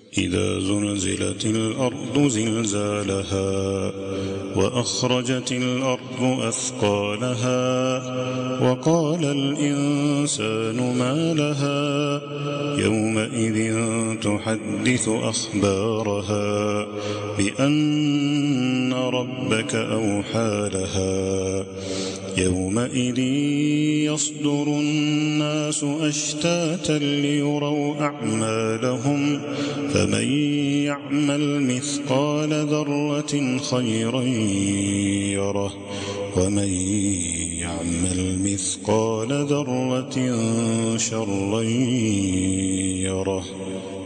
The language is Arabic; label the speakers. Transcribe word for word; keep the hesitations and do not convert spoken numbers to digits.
Speaker 1: إذا زلزلت الأرض زلزالها وأخرجت الأرض أثقالها وقال الإنسان ما لها يومئذ تحدث أخبارها بأن ربك أوحى لها يومئذ يصدر الناس أشتاتا ليروا أعمالهم فمن يعمل مثقال ذرة خيرا يره ومن يعمل مثقال ذرة شرا يره.